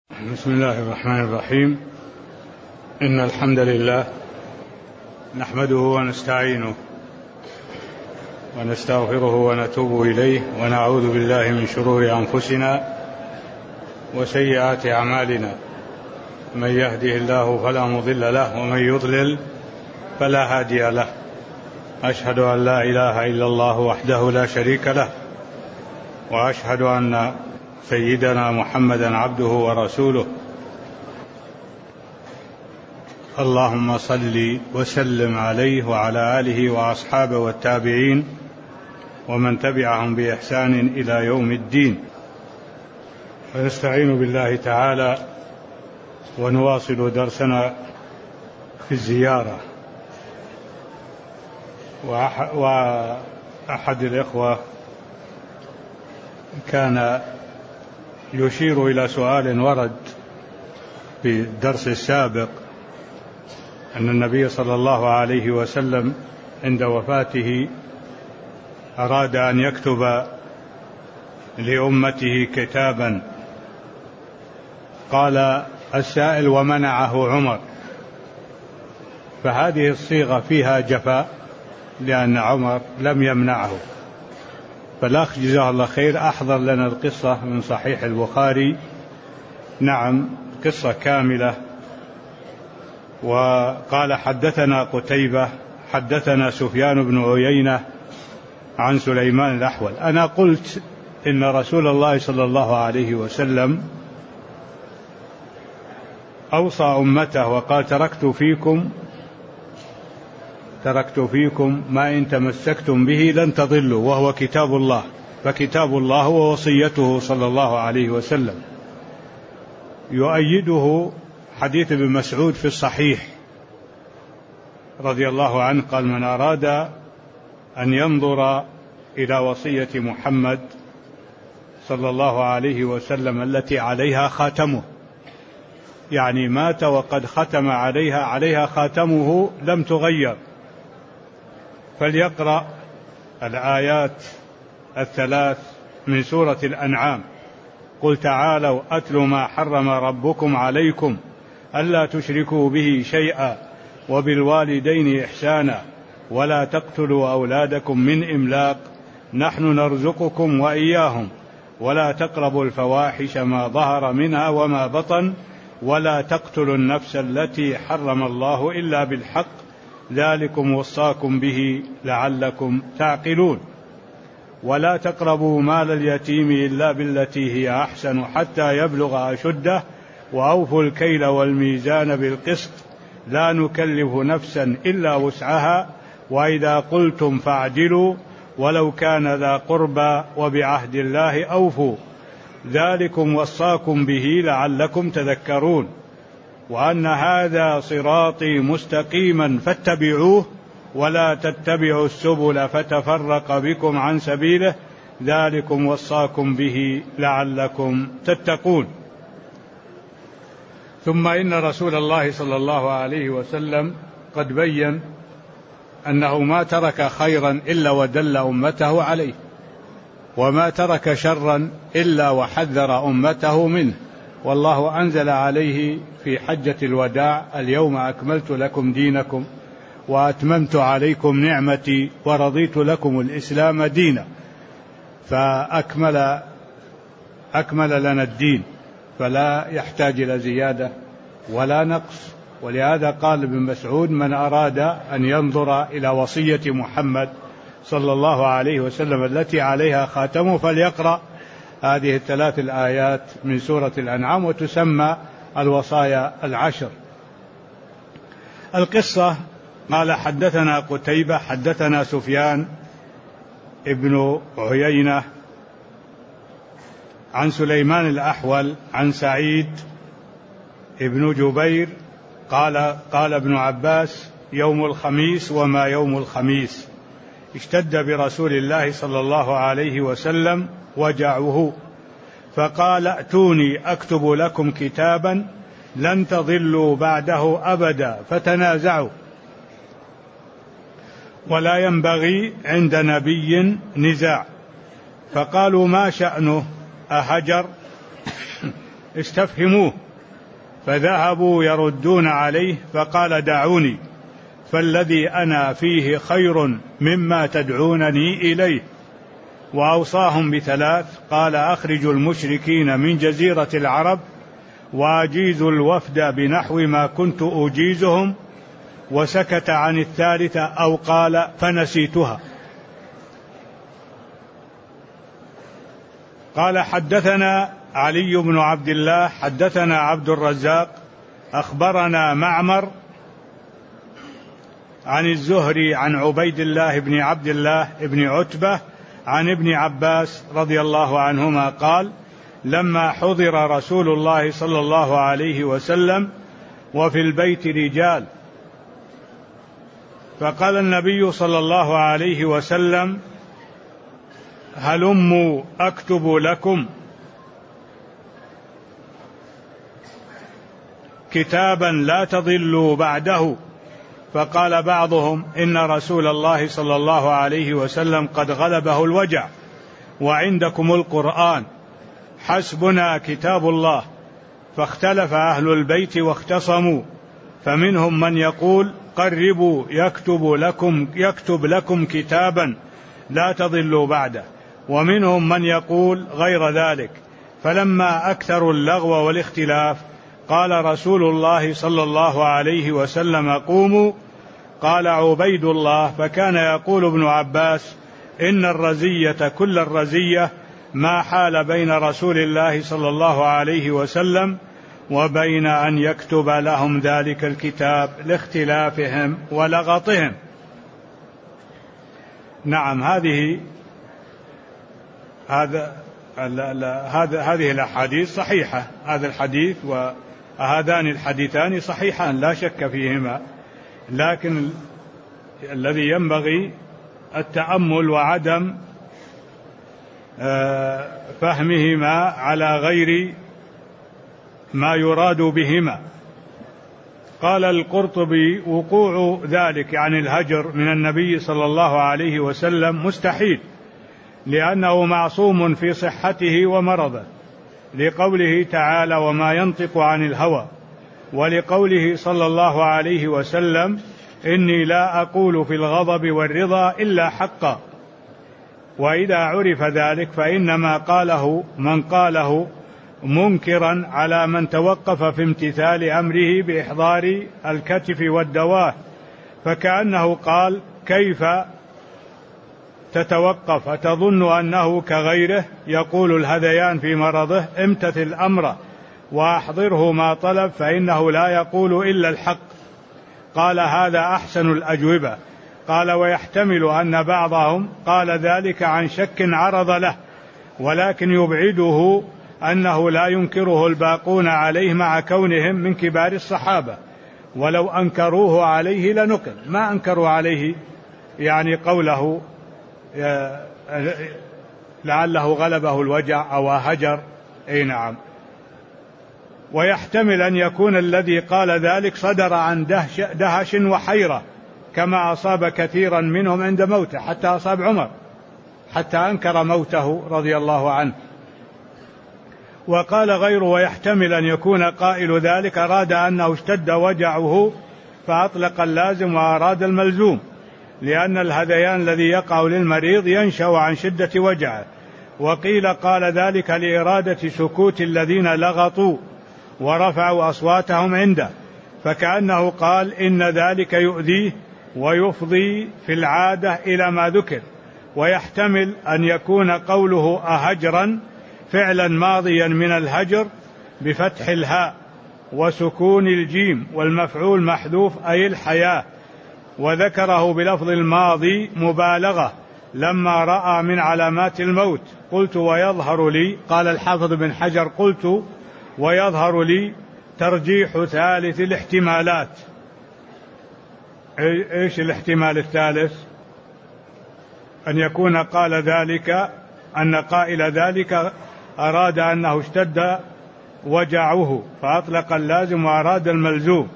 بسم الله الرحمن الرحيم. إن الحمد لله نحمده ونستعينه ونستغفره ونتوب إليه ونعوذ بالله من شرور أنفسنا وسيئات أعمالنا. من يهده الله فلا مضل له ومن يضلل فلا هادي له. أشهد أن لا إله إلا الله وحده لا شريك له، وأشهد أن سيدنا محمدا عبده ورسوله. اللهم صل وسلم عليه وعلى آله وأصحابه والتابعين ومن تبعهم بإحسان إلى يوم الدين. ونستعين بالله تعالى ونواصل درسنا في الزيارة. وأحد الإخوة كان يشير إلى سؤال ورد في الدرس السابق، أن النبي صلى الله عليه وسلم عند وفاته أراد أن يكتب لأمته كتابا. قال السائل: ومنعه عمر. فهذه الصيغة فيها جفاء، لأن عمر لم يمنعه. فالأخ جزاه الله خير أحضر لنا القصة من صحيح البخاري، نعم قصة كاملة. وقال: حدثنا قتيبة حدثنا سفيان بن عيينة عن سليمان الأحول. أنا قلت إن رسول الله صلى الله عليه وسلم أوصى أمته وقال: تركت فيكم ما إن تمسكتم به لن تضلوا، وهو كتاب الله. فكتاب الله هو وصيته صلى الله عليه وسلم. يؤيده حديث ابن مسعود في الصحيح رضي الله عنه، قال: من أراد أن ينظر إلى وصية محمد صلى الله عليه وسلم التي عليها خاتمه، يعني مات وقد ختم عليها خاتمه لم تغير، فليقرأ الآيات الثلاث من سورة الأنعام: قل تعالوا أتل ما حرم ربكم عليكم ألا تشركوا به شيئا وبالوالدين إحسانا ولا تقتلوا أولادكم من إملاق نحن نرزقكم وإياهم ولا تقربوا الفواحش ما ظهر منها وما بطن ولا تقتلوا النفس التي حرم الله إلا بالحق ذلكم وصاكم به لعلكم تعقلون ولا تقربوا مال اليتيم إلا بالتي هي أحسن حتى يبلغ أشده وأوفوا الكيل والميزان بالقسط لا نكلف نفسا إلا وسعها وإذا قلتم فاعدلوا ولو كان ذا قربى وبعهد الله أوفوا ذلكم وصاكم به لعلكم تذكرون وأن هذا صراطي مستقيما فاتبعوه ولا تتبعوا السبل فتفرق بكم عن سبيله ذلكم وصاكم به لعلكم تتقون. ثم إن رسول الله صلى الله عليه وسلم قد بين أنه ما ترك خيرا إلا ودل أمته عليه، وما ترك شرا إلا وحذر أمته منه. والله أنزل عليه في حجة الوداع: اليوم أكملت لكم دينكم وأتممت عليكم نعمتي ورضيت لكم الإسلام دينا. فأكمل لنا الدين، فلا يحتاج إلى زيادة ولا نقص. ولهذا قال ابن مسعود: من أراد أن ينظر إلى وصية محمد صلى الله عليه وسلم التي عليها خاتمه فليقرأ هذه الثلاث الآيات من سورة الأنعام، وتسمى الوصايا العشر. القصة: قال: حدثنا قتيبة حدثنا سفيان ابن عيينة عن سليمان الأحول عن سعيد ابن جبير قال ابن عباس: يوم الخميس وما يوم الخميس اشتد برسول الله صلى الله عليه وسلم وجعه، فقال: ائتوني أكتب لكم كتابا لن تضلوا بعده أبدا، فتنازعوا. ولا ينبغي عند نبي نزاع. فقالوا: ما شأنه؟ أهجر؟ استفهموه. فذهبوا يردون عليه، فقال دعوني فالذي أنا فيه خير مما تدعونني إليه. وأوصاهم بثلاث، قال أخرجوا المشركين من جزيرة العرب وأجيزوا الوفد بنحو ما كنت أجيزهم، وسكت عن الثالثة أو قال فنسيتها. قال حدثنا علي بن عبد الله حدثنا عبد الرزاق أخبرنا معمر عن الزهري عن عبيد الله بن عبد الله بن عتبة عن ابن عباس رضي الله عنهما قال لما حضر رسول الله صلى الله عليه وسلم وفي البيت رجال، فقال النبي صلى الله عليه وسلم هلموا أكتب لكم كتابا لا تضلوا بعده. فقال بعضهم إن رسول الله صلى الله عليه وسلم قد غلبه الوجع وعندكم القرآن، حسبنا كتاب الله. فاختلف أهل البيت واختصموا، فمنهم من يقول قربوا يكتب لكم كتابا لا تضلوا بعده، ومنهم من يقول غير ذلك. فلما أكثروا اللغو والاختلاف قال رسول الله صلى الله عليه وسلم قوموا. قال عبيد الله فكان يقول ابن عباس إن الرزية كل الرزية ما حال بين رسول الله صلى الله عليه وسلم وبين أن يكتب لهم ذلك الكتاب لاختلافهم ولغطهم. نعم، هذه الأحاديث صحيحة، هذا الحديث وهذان الحديثان صحيحان لا شك فيهما، لكن الذي ينبغي التأمل وعدم فهمهما على غير ما يراد بهما. قال القرطبي وقوع ذلك عن الهجر من النبي صلى الله عليه وسلم مستحيل، لأنه معصوم في صحته ومرضه، لقوله تعالى وما ينطق عن الهوى، ولقوله صلى الله عليه وسلم إني لا أقول في الغضب والرضا إلا حقا. وإذا عرف ذلك فإنما قاله من قاله منكرا على من توقف في امتثال أمره بإحضار الكتف والدواه، فكأنه قال كيف تتوقف؟ أتظن أنه كغيره يقول الهذيان في مرضه امتثل أمره وأحضره ما طلب فإنه لا يقول إلا الحق. قال هذا أحسن الأجوبة. قال ويحتمل أن بعضهم قال ذلك عن شك عرض له، ولكن يبعده أنه لا ينكره الباقون عليه مع كونهم من كبار الصحابة، ولو أنكروه عليه لنقل، ما أنكروا عليه يعني قوله لعله غلبه الوجع أو هجر. أي نعم. ويحتمل أن يكون الذي قال ذلك صدر عن دهش وحيرة كما أصاب كثيرا منهم عند موته، حتى أصاب عمر حتى أنكر موته رضي الله عنه. وقال غيره ويحتمل أن يكون قائل ذلك أراد أنه اشتد وجعه فأطلق اللازم وأراد الملزوم، لأن الهذيان الذي يقع للمريض ينشأ عن شدة وجعه. وقيل قال ذلك لإرادة سكوت الذين لغطوا ورفعوا أصواتهم عنده، فكأنه قال إن ذلك يؤذيه ويفضي في العادة إلى ما ذكر. ويحتمل أن يكون قوله أهجرا فعلا ماضيا من الهجر بفتح الهاء وسكون الجيم، والمفعول محذوف أي الحياة، وذكره بلفظ الماضي مبالغة لما رأى من علامات الموت. قلت ويظهر لي، قال الحافظ بن حجر قلت ويظهر لي ترجيح ثالث الاحتمالات. إيش الاحتمال الثالث؟ أن يكون قال ذلك أن قائل ذلك أراد أنه اشتد وجعه فأطلق اللازم وأراد الملزوم.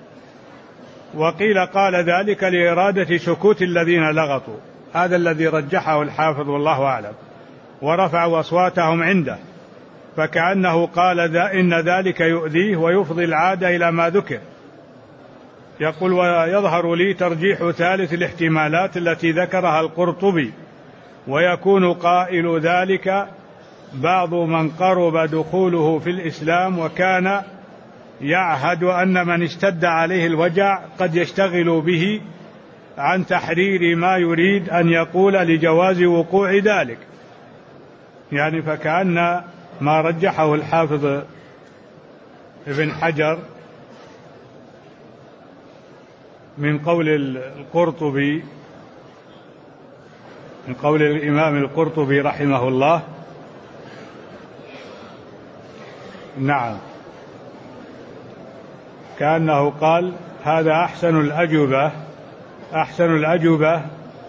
وقيل قال ذلك لإرادة سكوت الذين لغطوا، هذا الذي رجحه الحافظ والله أعلم، ورفعوا أصواتهم عنده، فكأنه قال إن ذلك يؤذيه ويفضي العادة إلى ما ذكر. يقول: ويظهر لي ترجيح ثالث الاحتمالات التي ذكرها القرطبي، ويكون قائل ذلك بعض من قرب دخوله في الإسلام وكان يعهد أن من اشتد عليه الوجع قد يشتغل به عن تحرير ما يريد أن يقول لجواز وقوع ذلك. يعني فكأن ما رجحه الحافظ ابن حجر من قول القرطبي، من قول الإمام القرطبي رحمه الله، نعم، كأنه قال: هذا أحسن الأجوبة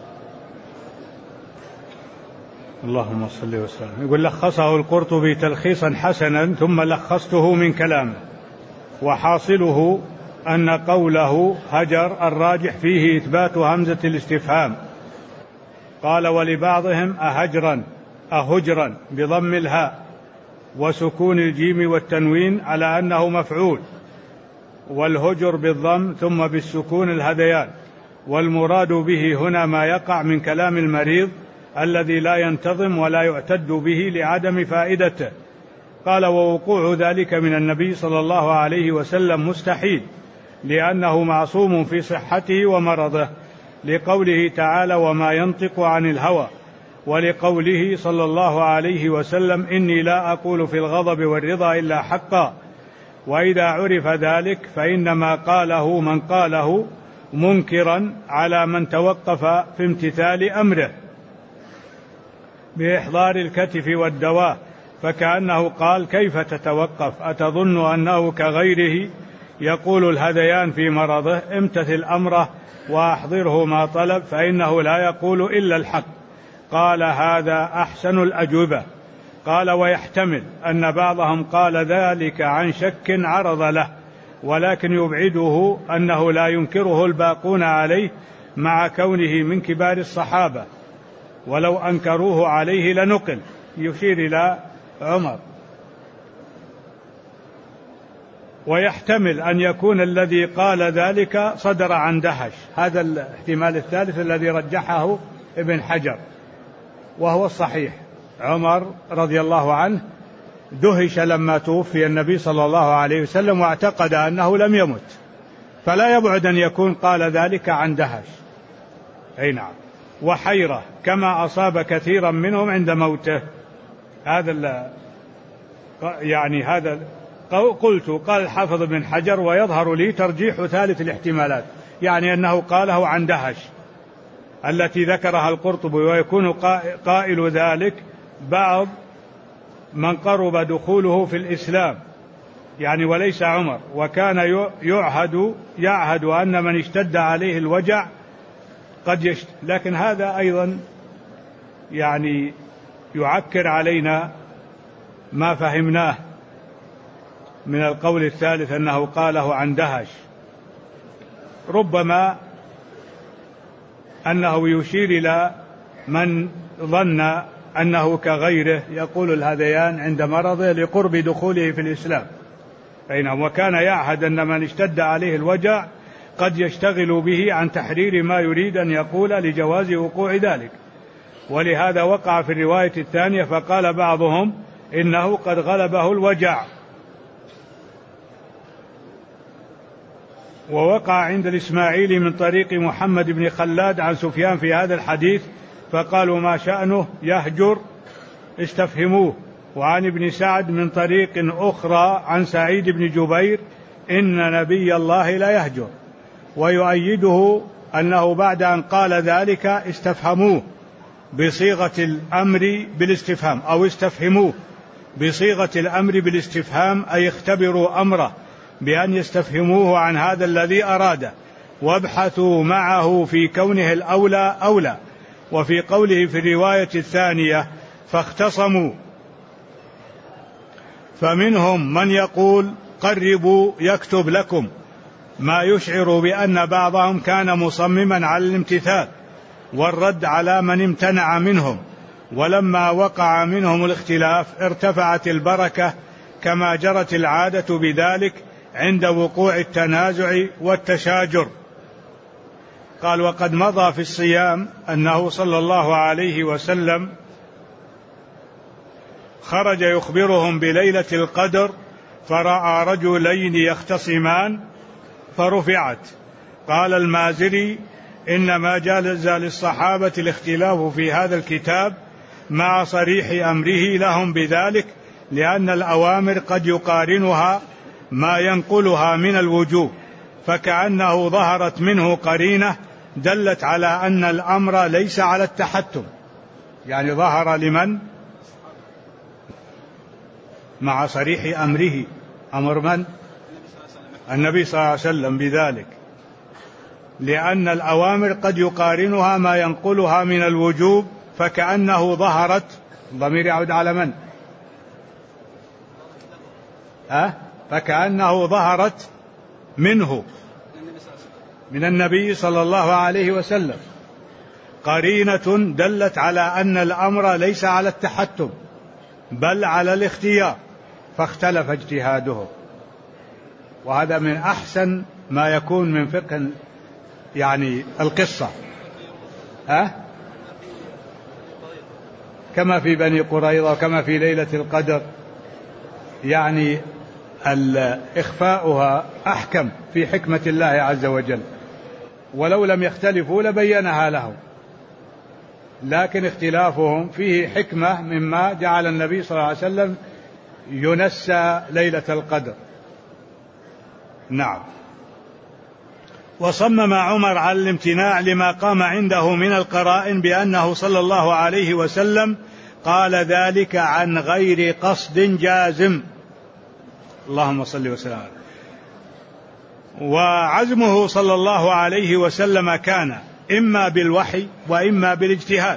اللهم صل وسلم. يقول: لخصه القرطبي تلخيصا حسنا ثم لخصته من كلامه، وحاصله أن قوله هجر الراجح فيه إثبات همزة الاستفهام. قال: ولبعضهم أهجرا بضم الهاء وسكون الجيم والتنوين على أنه مفعول، والهجر بالضم ثم بالسكون الهذيان، والمراد به هنا ما يقع من كلام المريض الذي لا ينتظم ولا يعتد به لعدم فائدته. قال: ووقوع ذلك من النبي صلى الله عليه وسلم مستحيل، لأنه معصوم في صحته ومرضه، لقوله تعالى: وما ينطق عن الهوى، ولقوله صلى الله عليه وسلم: إني لا أقول في الغضب والرضا إلا حقا. وإذا عرف ذلك فإنما قاله من قاله منكرا على من توقف في امتثال أمره بإحضار الكتف والدواء، فكأنه قال: كيف تتوقف؟ أتظن أنه كغيره يقول الهذيان في مرضه؟ امتثل أمره وأحضره ما طلب، فإنه لا يقول إلا الحق. قال: هذا أحسن الأجوبة. قال: ويحتمل أن بعضهم قال ذلك عن شك عرض له، ولكن يبعده أنه لا ينكره الباقون عليه مع كونه من كبار الصحابة، ولو أنكروه عليه لنقل. يشير إلى عمر. ويحتمل أن يكون الذي قال ذلك صدر عن دهش، هذا الاحتمال الثالث الذي رجحه ابن حجر، وهو الصحيح. عمر رضي الله عنه دهش لما توفي النبي صلى الله عليه وسلم واعتقد أنه لم يمت، فلا يبعد أن يكون قال ذلك عن دهش. أي نعم. وحيرة كما أصاب كثيرا منهم عند موته. هذا قلت قال الحافظ بن حجر: ويظهر لي ترجيح ثالث الاحتمالات، يعني أنه قاله عن دهش التي ذكرها القرطبي، ويكون قائل ذلك بعض من قرب دخوله في الإسلام، يعني وليس عمر، وكان يعهد أن من اشتد عليه الوجع قد لكن هذا أيضا يعني يعكر علينا ما فهمناه من القول الثالث أنه قاله عن دهش. ربما أنه يشير إلى من ظن أنه كغيره يقول الهذيان عند مرضه لقرب دخوله في الإسلام. وكان يعهد أن من اشتد عليه الوجع قد يشتغل به عن تحرير ما يريد أن يقول لجواز وقوع ذلك. ولهذا وقع في الرواية الثانية فقال بعضهم إنه قد غلبه الوجع. ووقع عند الإسماعيلي من طريق محمد بن خلاد عن سفيان في هذا الحديث، فقالوا: ما شأنه يهجر؟ استفهموه. وعن ابن سعد من طريق أخرى عن سعيد بن جبير: إن نبي الله لا يهجر. ويؤيده أنه بعد أن قال ذلك استفهموه بصيغة الأمر بالاستفهام، أو استفهموه بصيغة الأمر بالاستفهام، أي اختبروا أمره بأن يستفهموه عن هذا الذي أراده، وابحثوا معه في كونه الأولى أولى. وفي قوله في الرواية الثانية: فاختصموا، فمنهم من يقول: قربوا يكتب لكم، ما يشعر بأن بعضهم كان مصمما على الامتثال والرد على من امتنع منهم. ولما وقع منهم الاختلاف ارتفعت البركة كما جرت العادة بذلك عند وقوع التنازع والتشاجر. قال: وقد مضى في الصيام أنه صلى الله عليه وسلم خرج يخبرهم بليلة القدر فرأى رجلين يختصمان فرفعت. قال المازري: إنما جاز للصحابة الاختلاف في هذا الكتاب مع صريح أمره لهم بذلك، لأن الأوامر قد يقارنها ما ينقلها من الوجوب، فكأنه ظهرت منه قرينة دلت على أن الأمر ليس على التحتم. يعني ظهر لمن؟ مع صريح أمره. أمر من؟ النبي صلى الله عليه وسلم بذلك، لأن الأوامر قد يقارنها ما ينقلها من الوجوب، فكأنه ظهرت. الضمير يعود على من؟ فكأنه ظهرت منه، من النبي صلى الله عليه وسلم، قرينة دلت على أن الأمر ليس على التحتم بل على الاختيار، فاختلف اجتهاده. وهذا من أحسن ما يكون من فقه يعني القصة، كما في بني قريظة وكما في ليلة القدر، يعني إخفاؤها أحكم في حكمة الله عز وجل، ولو لم يختلفوا لبينها لهم، لكن اختلافهم فيه حكمة مما جعل النبي صلى الله عليه وسلم ينسى ليلة القدر. نعم. وصمم عمر على الامتناع لما قام عنده من القرائن بأنه صلى الله عليه وسلم قال ذلك عن غير قصد جازم. اللهم صل وسلم. وعزمه صلى الله عليه وسلم كان إما بالوحي وإما بالاجتهاد،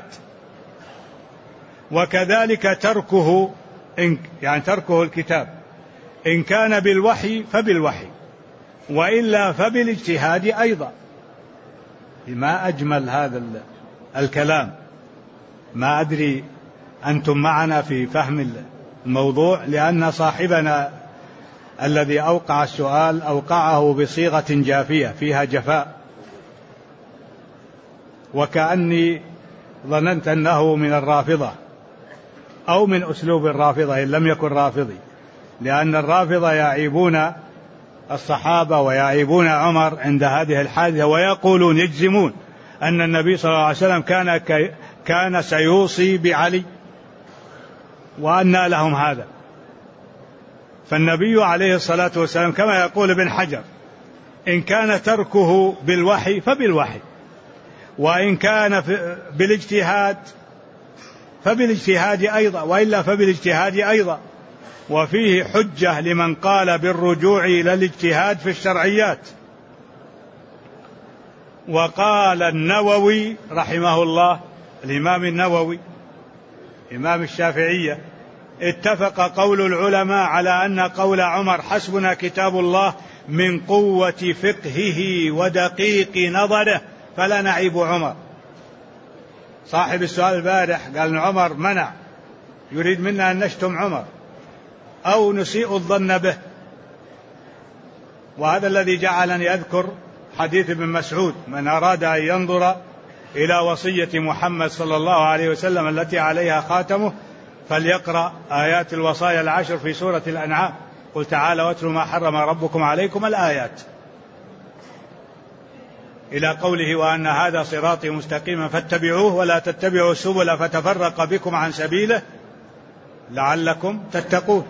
وكذلك تركه يعني تركه الكتاب إن كان بالوحي فبالوحي، وإلا فبالاجتهاد أيضا. ما أجمل هذا الكلام. ما أدري أنتم معنا في فهم الموضوع، لأن صاحبنا الذي أوقع السؤال أوقعه بصيغة جافية فيها جفاء، وكأني ظننت أنه من الرافضة أو من أسلوب الرافضة إن لم يكن رافضي، لأن الرافضة يعيبون الصحابة ويعيبون عمر عند هذه الحادثة، ويقولون يجزمون أن النبي صلى الله عليه وسلم كان سيوصي بعلي، وأن لهم هذا. فالنبي عليه الصلاة والسلام كما يقول ابن حجر إن كان تركه بالوحي فبالوحي، وإن كان بالاجتهاد فبالاجتهاد أيضا، وإلا فبالاجتهاد أيضا. وفيه حجة لمن قال بالرجوع إلى الاجتهاد في الشرعيات. وقال النووي رحمه الله، الإمام النووي إمام الشافعية، اتفق قول العلماء على أن قول عمر حسبنا كتاب الله من قوة فقهه ودقيق نظره فلا نعيب عمر. صاحب السؤال البارح قال إن عمر منع، يريد منا أن نشتم عمر أو نسيء الظن به، وهذا الذي جعلني أذكر حديث ابن مسعود: من أراد أن ينظر إلى وصية محمد صلى الله عليه وسلم التي عليها خاتمه فليقرأ آيات الوصايا العشر في سورة الأنعام، قل تعالوا واتلوا ما حرم ربكم عليكم، الآيات إلى قوله وأن هذا صراطي مستقيما فاتبعوه ولا تتبعوا السبل فتفرق بكم عن سبيله لعلكم تتقون.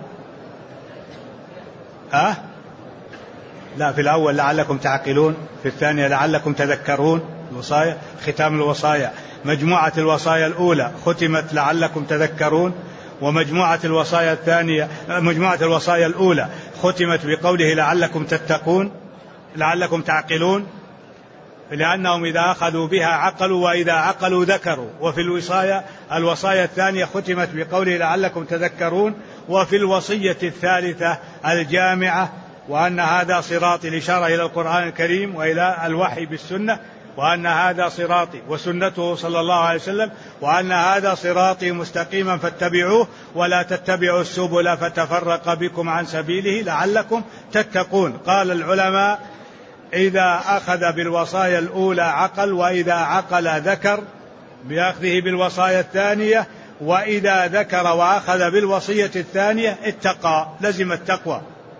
لا، في الأول لعلكم تعقلون، في الثانية لعلكم تذكرون. الوصايا ختام الوصايا، مجموعة الوصايا الأولى ختمت لعلكم تذكرون، ومجموعة الوصايا الثانية مجموعة الوصايا الأولى ختمت بقوله لعلكم تتقون لعلكم تعقلون، لأنهم إذا أخذوا بها عقلوا وإذا عقلوا ذكروا. وفي الوصايا الثانية ختمت بقوله لعلكم تذكرون. وفي الوصية الثالثة الجامعة وأن هذا صراطي، الإشارة إلى القرآن الكريم وإلى الوحي بالسنة، وأن هذا صراطي، وسنته صلى الله عليه وسلم وأن هذا صراطي مستقيما فاتبعوه ولا تتبعوا السبل فتفرق بكم عن سبيله لعلكم تتقون. قال العلماء: إذا أخذ بالوصايا الأولى عقل، وإذا عقل ذكر بأخذه بالوصايا الثانية، وإذا ذكر وأخذ بالوصية الثانية اتقى، لزم التقوى.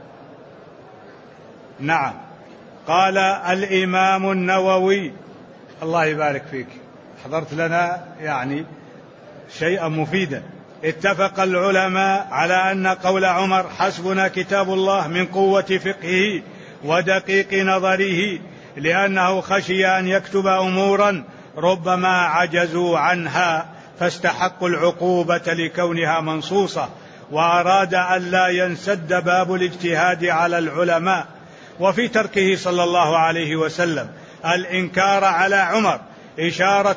نعم. قال الإمام النووي الله يبارك فيك، حضرت لنا يعني شيئا مفيدا. اتفق العلماء على أن قول عمر حسبنا كتاب الله من قوة فقهه ودقيق نظره، لأنه خشي أن يكتب أمورا ربما عجزوا عنها فاستحقوا العقوبة لكونها منصوصة، وأراد أن لا ينسد باب الاجتهاد على العلماء. وفي تركه صلى الله عليه وسلم الإنكار على عمر إشارة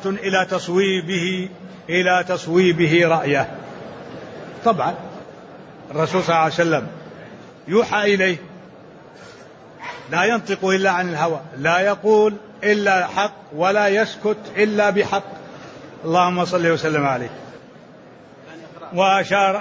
إلى تصويبه رأيه. طبعا الرسول صلى الله عليه وسلم يوحى إليه، لا ينطق إلا عن الهوى، لا يقول إلا حق ولا يسكت إلا بحق. اللهم صل وسلم عليه. وأشار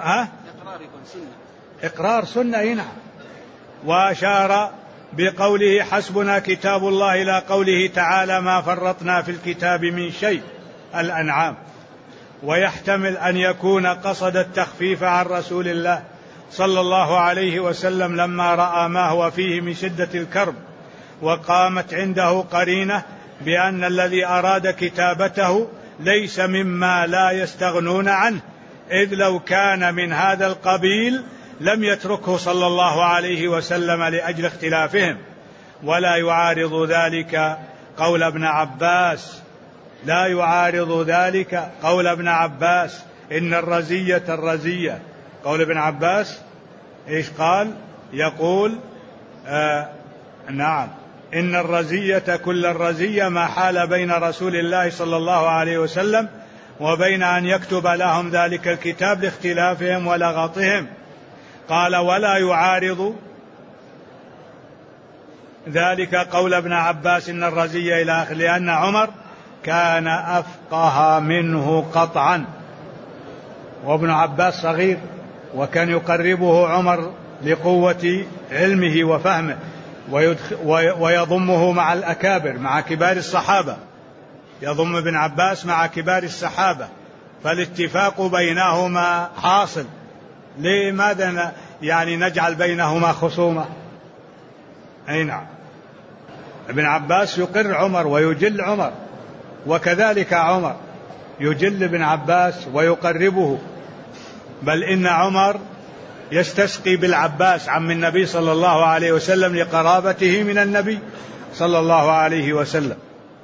إقرار سنة نعم. وأشار بقوله حسبنا كتاب الله إلى قوله تعالى ما فرطنا في الكتاب من شيء، الأنعام. ويحتمل أن يكون قصد التخفيف عن رسول الله صلى الله عليه وسلم لما رأى ما هو فيه من شدة الكرب، وقامت عنده قرينة بأن الذي أراد كتابته ليس مما لا يستغنون عنه، إذ لو كان من هذا القبيل لم يتركه صلى الله عليه وسلم لأجل اختلافهم. ولا يعارض ذلك قول ابن عباس، لا يعارض ذلك قول ابن عباس إن الرزية قول ابن عباس إيش قال؟ يقول نعم إن الرزية كل الرزية ما حال بين رسول الله صلى الله عليه وسلم وبين أن يكتب لهم ذلك الكتاب لاختلافهم ولغطهم. قال ولا يعارض ذلك قول ابن عباس إن الرزية إلى آخره، لأن عمر كان أفقه منه قطعا، وابن عباس صغير، وكان يقربه عمر لقوة علمه وفهمه، ويضمه مع الأكابر مع كبار الصحابة، يضم ابن عباس مع كبار الصحابة، فالاتفاق بينهما حاصل. لماذا يعني نجعل بينهما خصومة؟ أي نعم. ابن عباس يقر عمر ويجل عمر، وكذلك عمر يجل ابن عباس ويقربه، بل إن عمر يستسقي بالعباس عم النبي صلى الله عليه وسلم لقرابته من النبي صلى الله عليه وسلم،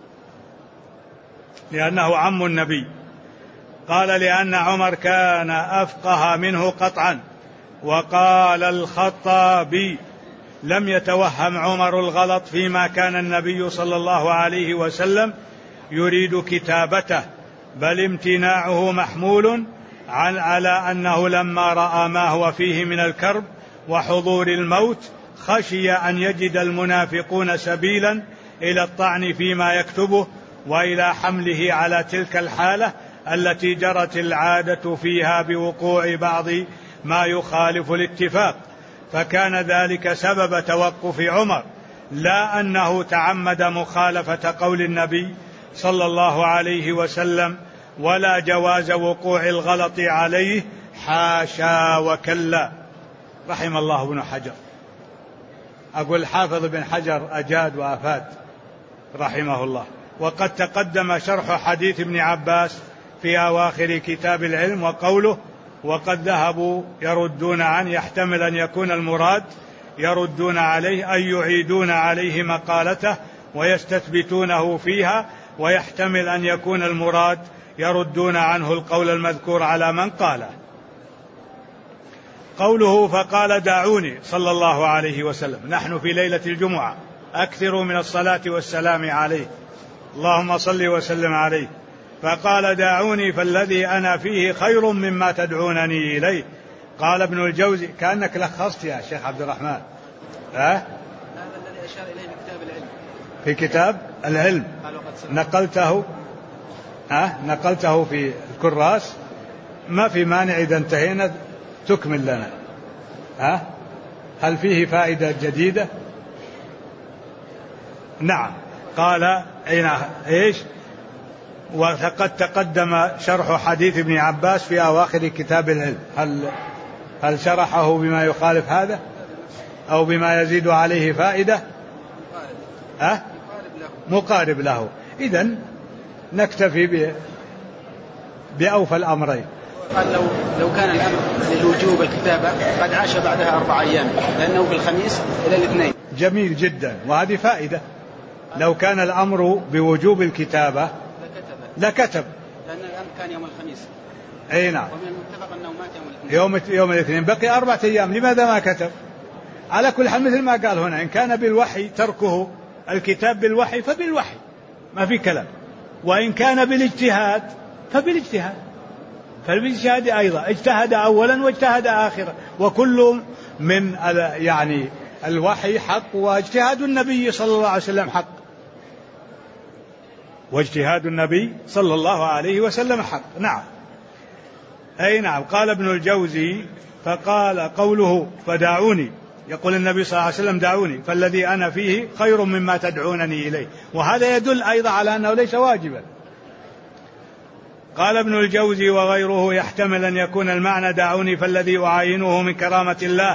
لأنه عم النبي. قال لأن عمر كان أفقه منه قطعا. وقال الخطابي لم يتوهم عمر الغلط فيما كان النبي صلى الله عليه وسلم يريد كتابته، بل امتناعه محمول على أنه لما رأى ما هو فيه من الكرب وحضور الموت خشي أن يجد المنافقون سبيلا إلى الطعن فيما يكتبه وإلى حمله على تلك الحالة التي جرت العادة فيها بوقوع بعض ما يخالف الاتفاق، فكان ذلك سبب توقف عمر، لا أنه تعمد مخالفة قول النبي صلى الله عليه وسلم ولا جواز وقوع الغلط عليه، حاشا وكلا. رحم الله ابن حجر، أقول حافظ ابن حجر أجاد وأفاد رحمه الله. وقد تقدم شرح حديث ابن عباس في أواخر كتاب العلم، وقوله وقد ذهبوا يردون عنه يحتمل أن يكون المراد يردون عليه أي يعيدون عليه مقالته ويستثبتونه فيها، ويحتمل أن يكون المراد يردون عنه القول المذكور على من قاله. قوله فقال دعوني صلى الله عليه وسلم، نحن في ليلة الجمعة، أكثروا من الصلاة والسلام عليه، اللهم صل وسلم عليه. فقال دعوني فالذي أنا فيه خير مما تدعونني إليه. قال ابن الجوزي كأنك لخصت يا شيخ عبد الرحمن. هذا الذي أشار إليه بكتاب العلم. في كتاب العلم نقلته في الكراس، ما في مانع إذا انتهينا تكمل لنا. هل فيه فائدة جديدة؟ نعم. قال إيش؟ وقد تقدم شرح حديث ابن عباس في أواخر كتاب العلم. هل شرحه بما يخالف هذا أو بما يزيد عليه فائدة؟ مقارب له. إذن نكتفي بأوفى الأمرين. قال لو كان الأمر للوجوب الكتابة قد عاش بعدها 4 أيام لأنه بالخميس إلى الاثنين. جميل جدا، وهذه فائدة. لو كان الأمر بوجوب الكتابة لكتب، لأن الأمر كان يوم الخميس. أي نعم. ومن المتفق أنه مات يوم الاثنين. يوم الاثنين بقي 4 أيام، لماذا ما كتب؟ على كل حال مثل ما قال هنا، إن كان بالوحي تركه الكتاب بالوحي فبالوحي ما في كلام، وإن كان بالاجتهاد فبالاجتهاد، فبالاجتهاد أيضا اجتهد أولا واجتهد آخرا، وكل من يعني الوحي حق، واجتهاد النبي صلى الله عليه وسلم حق، واجتهاد النبي صلى الله عليه وسلم حق. نعم. أي نعم. قال ابن الجوزي فقال قوله فدعوني، يقول النبي صلى الله عليه وسلم دعوني فالذي أنا فيه خير مما تدعونني إليه، وهذا يدل أيضا على أنه ليس واجبا. قال ابن الجوزي وغيره يحتمل أن يكون المعنى دعوني فالذي أعاينه من كرامة الله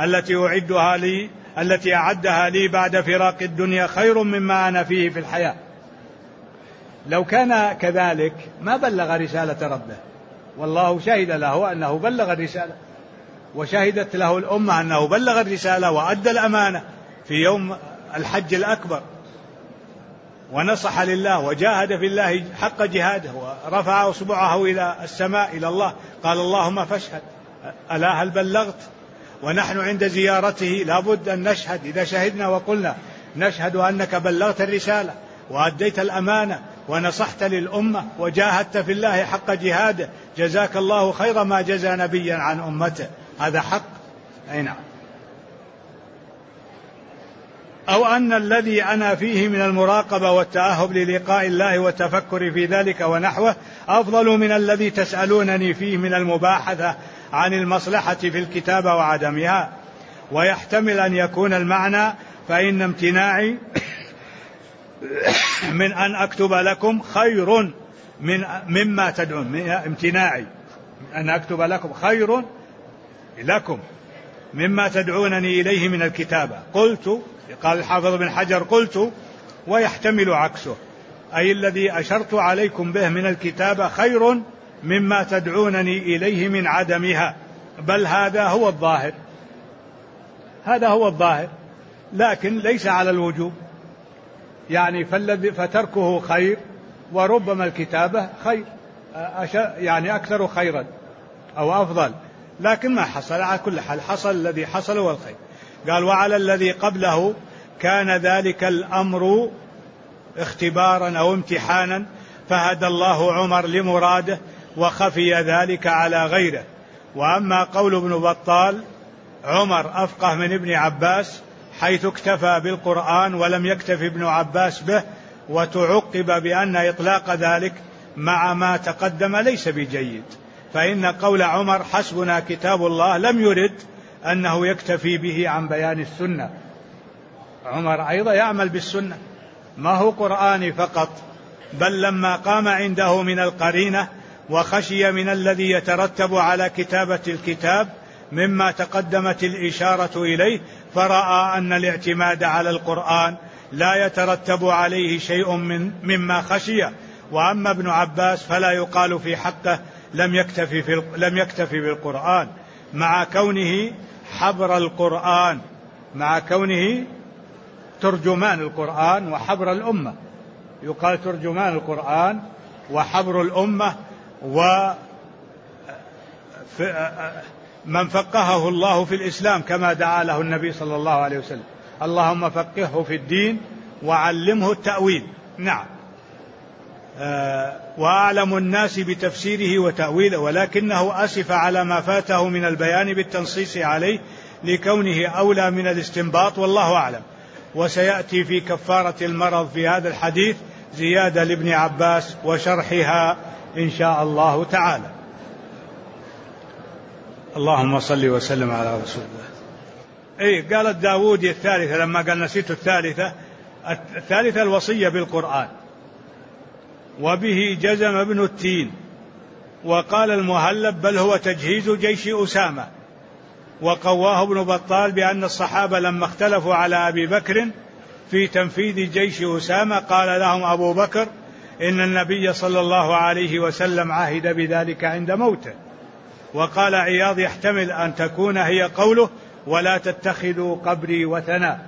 التي أعدها لي بعد فراق الدنيا خير مما أنا فيه في الحياة. لو كان كذلك ما بلغ رسالة ربه، والله شهد له أنه بلغ الرسالة، وشهدت له الأمة أنه بلغ الرسالة وأدى الأمانة في يوم الحج الأكبر، ونصح لله وجاهد في الله حق جهاده، ورفع أصبعه إلى السماء إلى الله قال اللهم فاشهد، ألا هل بلغت؟ ونحن عند زيارته لابد أن نشهد، إذا شهدنا وقلنا نشهد أنك بلغت الرسالة وأديت الأمانة ونصحت للأمة وجاهدت في الله حق جهاده، جزاك الله خير ما جزى نبيا عن أمته، هذا حق. أي نعم. أو أن الذي أنا فيه من المراقبة والتأهب للقاء الله والتفكر في ذلك ونحوه أفضل من الذي تسألونني فيه من المباحثة عن المصلحة في الكتابة وعدمها. ويحتمل أن يكون المعنى فإن امتناعي من أن أكتب لكم خير مما تدعون، امتناعي أن أكتب لكم خير لكم مما تدعونني إليه من الكتابة. قلت، قال الحافظ بن حجر قلت ويحتمل عكسه، أي الذي أشرت عليكم به من الكتابة خير مما تدعونني إليه من عدمها، بل هذا هو الظاهر، هذا هو الظاهر، لكن ليس على الوجوب، يعني فتركه خير، وربما الكتابة خير، يعني أكثر خيرا أو أفضل، لكن ما حصل. على كل حال حصل الذي حصل والخير. قال وعلى الذي قبله كان ذلك الأمر اختبارا أو امتحانا فهدى الله عمر لمراده وخفي ذلك على غيره. وأما قول ابن بطال عمر أفقه من ابن عباس حيث اكتفى بالقرآن ولم يكتف ابن عباس به، وتعقب بأن إطلاق ذلك مع ما تقدم ليس بجيد، فإن قول عمر حسبنا كتاب الله لم يرد أنه يكتفي به عن بيان السنة. عمر أيضا يعمل بالسنة، ما هو قرآني فقط، بل لما قام عنده من القرينة وخشي من الذي يترتب على كتابة الكتاب مما تقدمت الإشارة إليه، فرأى أن الاعتماد على القرآن لا يترتب عليه شيء مما خشي. وأما ابن عباس فلا يقال في حقه لم يكتفي بالقرآن، مع كونه حبر القرآن، مع كونه ترجمان القرآن وحبر الأمة، يقال ترجمان القرآن وحبر الأمة، ومن فقهه الله في الإسلام كما دعا له النبي صلى الله عليه وسلم، اللهم فقهه في الدين وعلمه التأويل. نعم. وأعلم الناس بتفسيره وتأويله، ولكنه أسف على ما فاته من البيان بالتنصيص عليه لكونه أولى من الاستنباط، والله أعلم. وسيأتي في كفارة المرض في هذا الحديث زيادة لابن عباس وشرحها إن شاء الله تعالى. اللهم صل وسلم على رسول الله. قالت داود الثالثة لما قال نسيت الثالثة الوصية بالقرآن. وبه جزم ابن التين وقال المهلب بل هو تجهيز جيش أسامة. وقواه ابن بطال بأن الصحابة لما اختلفوا على أبي بكر في تنفيذ جيش أسامة قال لهم أبو بكر إن النبي صلى الله عليه وسلم عهد بذلك عند موته. وقال عياض يحتمل أن تكون هي قوله ولا تتخذوا قبري وثنا،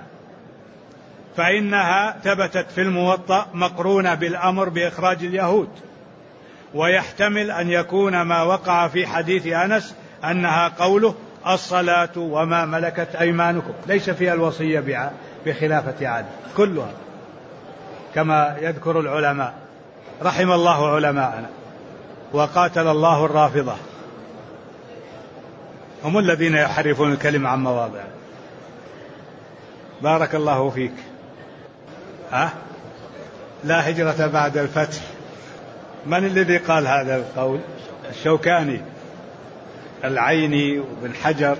فإنها ثبتت في الموطأ مقرونة بالأمر بإخراج اليهود. ويحتمل أن يكون ما وقع في حديث أنس أنها قوله الصلاة وما ملكت أيمانكم، ليس فيها الوصية بخلافة علي كلها كما يذكر العلماء. رحم الله علماءنا وقاتل الله الرافضة، هم الذين يحرفون الكلمة عن مواضعه. بارك الله فيك. لا هجرة بعد الفتح، من الذي قال هذا القول؟ الشوكاني، العيني وابن حجر،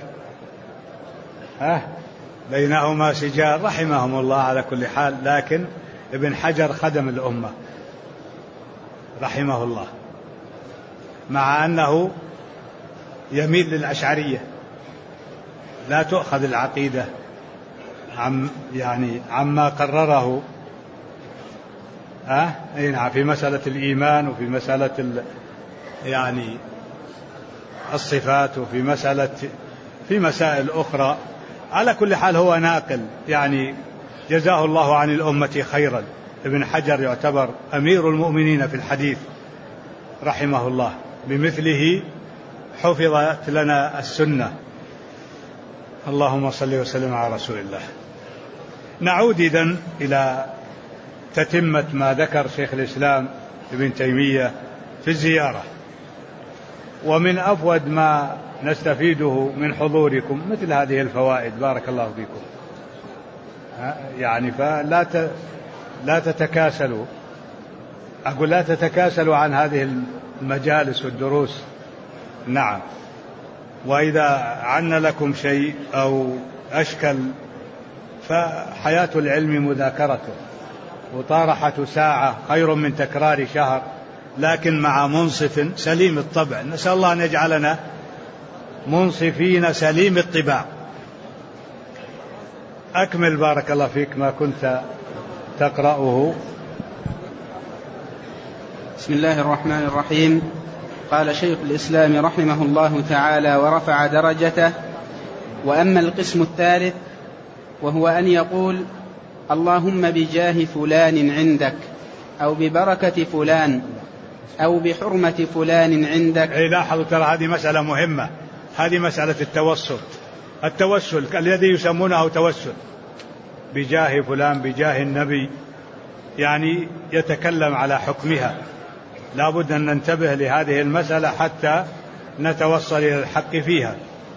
بينهما سجال رحمهم الله على كل حال. لكن ابن حجر خدم الأمة رحمه الله، مع أنه يميل للأشعرية، لا تؤخذ العقيدة عما قرره في مسألة الإيمان وفي مسألة الصفات في مسائل أخرى. على كل حال هو ناقل، جزاه الله عن الأمة خيرا. ابن حجر يعتبر أمير المؤمنين في الحديث رحمه الله، بمثله حفظت لنا السنة. اللهم صل وسلم على رسول الله. نعود إذن إلى تتمة ما ذكر شيخ الإسلام ابن تيمية في الزيارة. ومن أفود ما نستفيده من حضوركم مثل هذه الفوائد، بارك الله فيكم، فلا تتكاسلوا، أقول لا تتكاسلوا عن هذه المجالس والدروس. نعم. وإذا عنا لكم شيء أو أشكل فحياة العلم مذاكرته، وطارحة ساعة خير من تكرار شهر، لكن مع منصف سليم الطبع. نسأل الله أن يجعلنا منصفين سليم الطباع. أكمل بارك الله فيك ما كنت تقرأه. بسم الله الرحمن الرحيم. قال شيخ الإسلام رحمه الله تعالى ورفع درجته: وأما القسم الثالث وهو أن يقول اللهم بجاه فلان عندك، أو ببركة فلان، أو بحرمة فلان عندك. لاحظوا ترى هذه مسألة مهمة، هذه مسألة التوسل الذي يسمونه توسل بجاه فلان، بجاه النبي، يتكلم على حكمها. لا بد أن ننتبه لهذه المسألة حتى نتوصل إلى الحق فيها.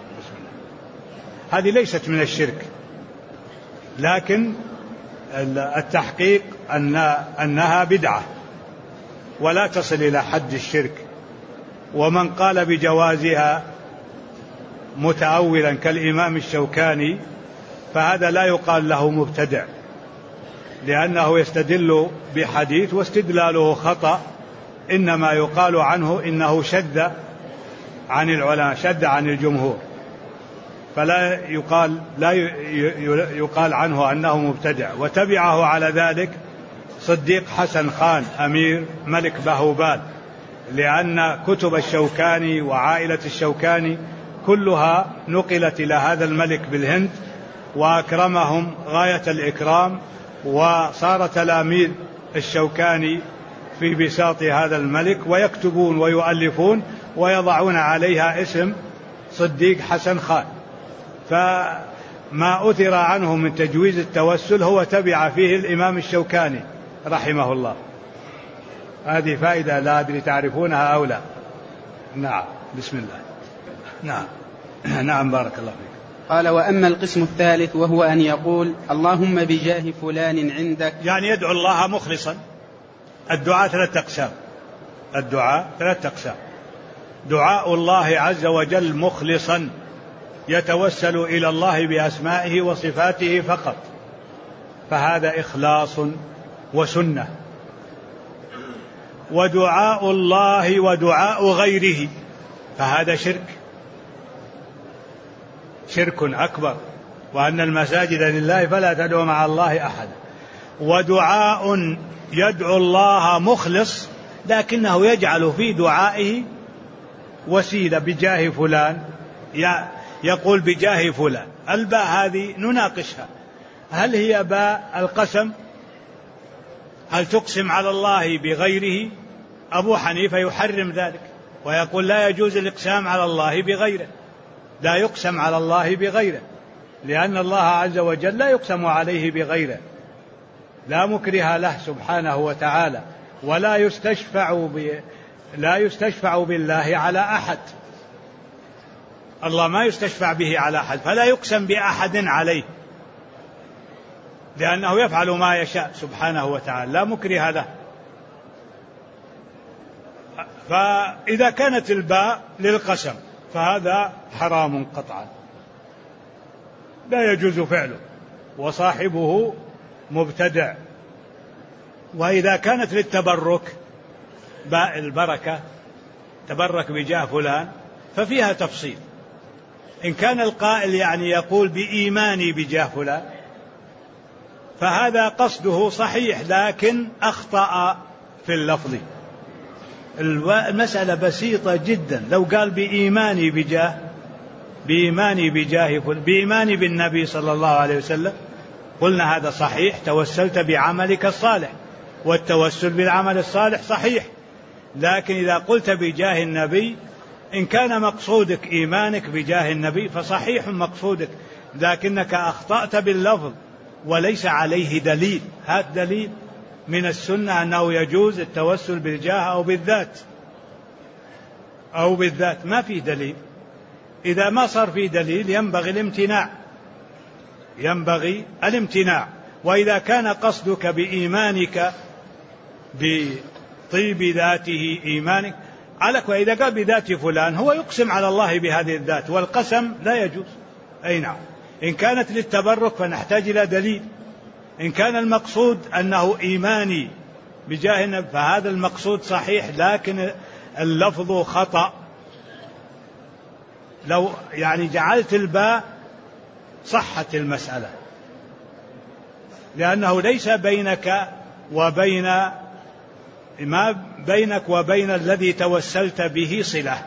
هذه ليست من الشرك، لكن التحقيق أنها بدعة ولا تصل إلى حد الشرك. ومن قال بجوازها متأولا كالإمام الشوكاني فهذا لا يقال له مبتدع، لأنه يستدل بحديث واستدلاله خطأ، إنما يقال عنه إنه شد عن العلماء، شد عن الجمهور، فلا يقال عنه أنه مبتدع. وتبعه على ذلك صديق حسن خان أمير ملك بهوبال، لأن كتب الشوكاني وعائلة الشوكاني كلها نقلت إلى هذا الملك بالهند، وأكرمهم غاية الإكرام، وصار تلاميذ الشوكاني في بساط هذا الملك، ويكتبون ويؤلفون ويضعون عليها اسم صديق حسن خان. فما أثر عنه من تجويز التوسل هو تبع فيه الإمام الشوكاني رحمه الله. هذه فائدة لا أدري تعرفونها أو لا. نعم. بسم الله. نعم بارك الله فيك. قال: وأما القسم الثالث وهو أن يقول: اللهم بجاه فلان عندك، يعني يدعو الله مخلصا. الدعاء ثلاثة أقسام: دعاء الله عز وجل مخلصا يتوسل إلى الله بأسمائه وصفاته فقط، فهذا إخلاص وسنة. ودعاء الله ودعاء غيره فهذا شرك أكبر، وأن المساجد لله فلا تدعو مع الله أحد. ودعاء يدعو الله مخلص لكنه يجعل في دعائه وسيلة بجاه فلان، يقول بجاه فلان. الباء هذه نناقشها، هل هي باء القسم؟ هل تقسم على الله بغيره؟ أبو حنيفة يحرم ذلك ويقول لا يجوز الإقسام على الله بغيره، لا يقسم على الله بغيره، لأن الله عز وجل لا يقسم عليه بغيره، لا مكره له سبحانه وتعالى، ولا يستشفع بالله على أحد. الله ما يستشفع به على أحد، فلا يقسم بأحد عليه، لأنه يفعل ما يشاء سبحانه وتعالى، لا مكره له. فإذا كانت الباء للقسم فهذا حرام قطعا، لا يجوز فعله، وصاحبه مبتدع. وإذا كانت للتبرك، باء البركة، تبرك بجاه فلان، ففيها تفصيل. إن كان القائل يعني يقول بإيماني بجاه فلان فهذا قصده صحيح، لكن أخطأ في اللفظ. المسألة بسيطة جدا، لو قال بإيماني بإيماني بالنبي صلى الله عليه وسلم قلنا هذا صحيح، توسلت بعملك الصالح، والتوسل بالعمل الصالح صحيح. لكن إذا قلت بجاه النبي، إن كان مقصودك إيمانك بجاه النبي فصحيح مقصودك، لكنك أخطأت باللفظ وليس عليه دليل. هات دليل من السنة أنه يجوز التوسل بالجاه أو بالذات، ما في دليل. إذا ما صار في دليل ينبغي الامتناع. وإذا كان قصدك بإيمانك بطيب ذاته إيمانك عليك، وإذا قال بذات فلان هو يقسم على الله بهذه الذات، والقسم لا يجوز. أي نعم، إن كانت للتبرك فنحتاج إلى دليل. إن كان المقصود أنه إيماني بجاه النبي فهذا المقصود صحيح، لكن اللفظ خطأ. لو يعني جعلت الباء صحت المسألة، لأنه ليس بينك وبين الذي توسلت به صلة.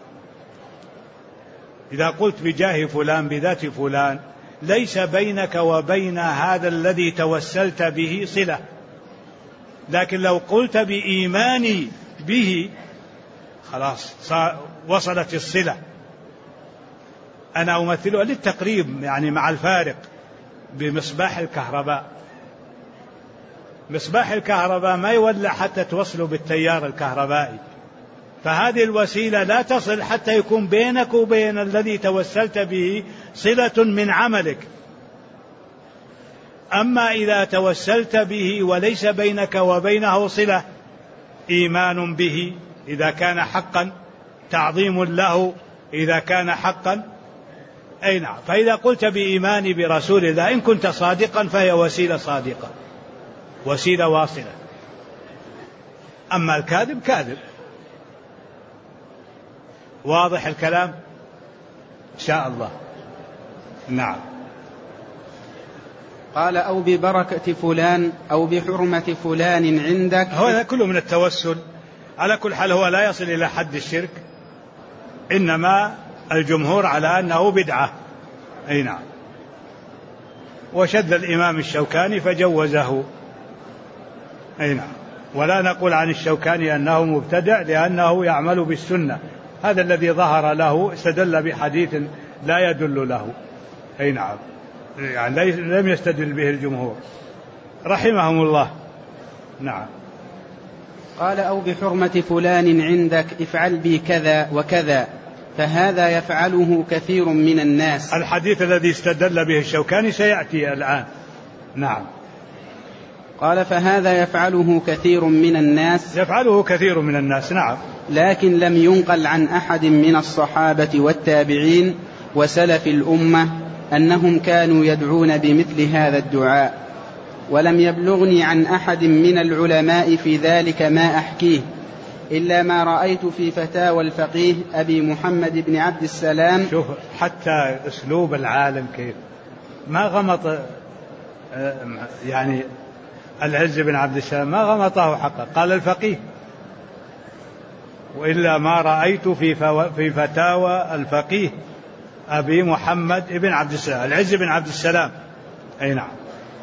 إذا قلت بجاه فلان بذات فلان ليس بينك وبين هذا الذي توسلت به صلة. لكن لو قلت بإيماني به خلاص وصلت الصلة. أنا أمثلها للتقريب يعني مع الفارق بمصباح الكهرباء. مصباح الكهرباء ما يولع حتى توصله بالتيار الكهربائي، فهذه الوسيلة لا تصل حتى يكون بينك وبين الذي توسلت به صلة من عملك. أما إذا توسلت به وليس بينك وبينه صلة، إيمان به إذا كان حقا، تعظيم له إذا كان حقا. أي نعم، فإذا قلت بإيماني برسول الله إن كنت صادقا فهي وسيلة صادقة، وسيلة واصلة. أما الكاذب كاذب. واضح الكلام إن شاء الله. نعم. قال: أو ببركة فلان أو بحرمة فلان عندك. هذا كله من التوسل. على كل حال هو لا يصل إلى حد الشرك، إنما الجمهور على أنه بدعة. أي نعم. وشذ الإمام الشوكاني فجوزه. أي نعم. ولا نقول عن الشوكاني أنه مبتدع لأنه يعمل بالسنة، هذا الذي ظهر له، استدل بحديث لا يدل له. أي نعم، يعني لم يستدل به الجمهور رحمهم الله. نعم. قال: أو بحرمة فلان عندك افعل بي كذا وكذا، فهذا يفعله كثير من الناس. الحديث الذي استدل به الشوكاني سيأتي الآن. نعم. قال فهذا يفعله كثير من الناس. يفعله كثير من الناس. نعم. لكن لم ينقل عن أحد من الصحابة والتابعين وسلف الأمة أنهم كانوا يدعون بمثل هذا الدعاء، ولم يبلغني عن أحد من العلماء في ذلك ما أحكيه، إلا ما رأيت في فتاوى الفقيه أبي محمد بن عبد السلام. شوف حتى أسلوب العالم كيف ما غمط، يعني العز بن عبد السلام ما غمطه حقا، قال الفقيه، وإلا ما رأيت في فتاوى الفقيه أبي محمد بن عبد السلام، العز بن عبد السلام. أي نعم.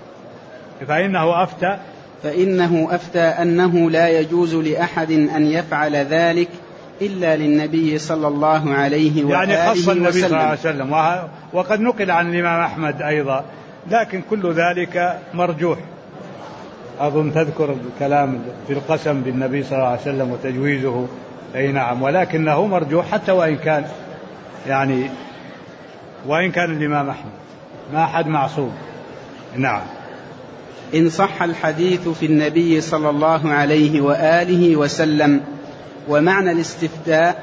فإنه أفتى أنه لا يجوز لأحد أن يفعل ذلك إلا للنبي صلى الله عليه وآله يعني خص النبي وسلم. صلى الله عليه وسلم، وقد نقل عن الإمام أحمد أيضا، لكن كل ذلك مرجوح. أظن تذكر الكلام في القسم بالنبي صلى الله عليه وسلم وتجويزه. أي نعم. ولكنه مرجوح حتى وإن كان الإمام أحمد ما أحد معصوم. نعم. إن صح الحديث في النبي صلى الله عليه وآله وسلم. ومعنى الاستفتاء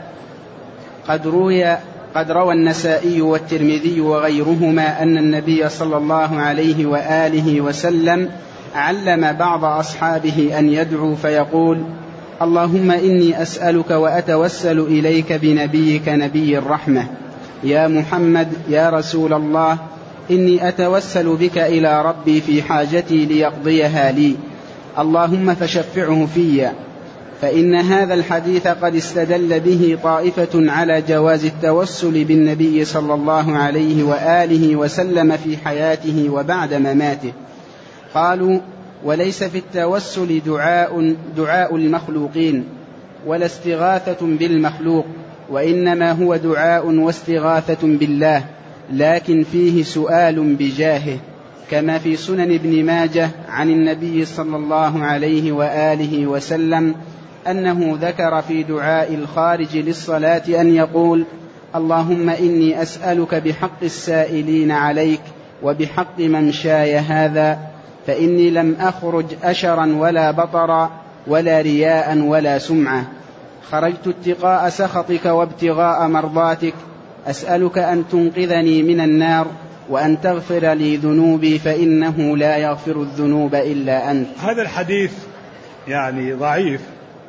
قد روى النسائي والترمذي وغيرهما أن النبي صلى الله عليه وآله وسلم علم بعض أصحابه أن يدعو فيقول: اللهم إني أسألك وأتوسل إليك بنبيك نبي الرحمة يا محمد يا رسول الله، إني أتوسل بك إلى ربي في حاجتي ليقضيها لي، اللهم فشفعه في. فإن هذا الحديث قد استدل به طائفة على جواز التوسل بالنبي صلى الله عليه وآله وسلم في حياته وبعد مماته. قالوا: وليس في التوسل دعاء المخلوقين ولا استغاثة بالمخلوق، وإنما هو دعاء واستغاثة بالله، لكن فيه سؤال بجاهه، كما في سنن ابن ماجه عن النبي صلى الله عليه وآله وسلم أنه ذكر في دعاء الخارج للصلاة أن يقول: اللهم إني أسألك بحق السائلين عليك وبحق ممشاي هذا، فإني لم أخرج أشرا ولا بطرا ولا رياء ولا سمعة، خرجت اتقاء سخطك وابتغاء مرضاتك، أسألك أن تنقذني من النار وأن تغفر لي ذنوبي فإنه لا يغفر الذنوب إلا أنت. هذا الحديث يعني ضعيف،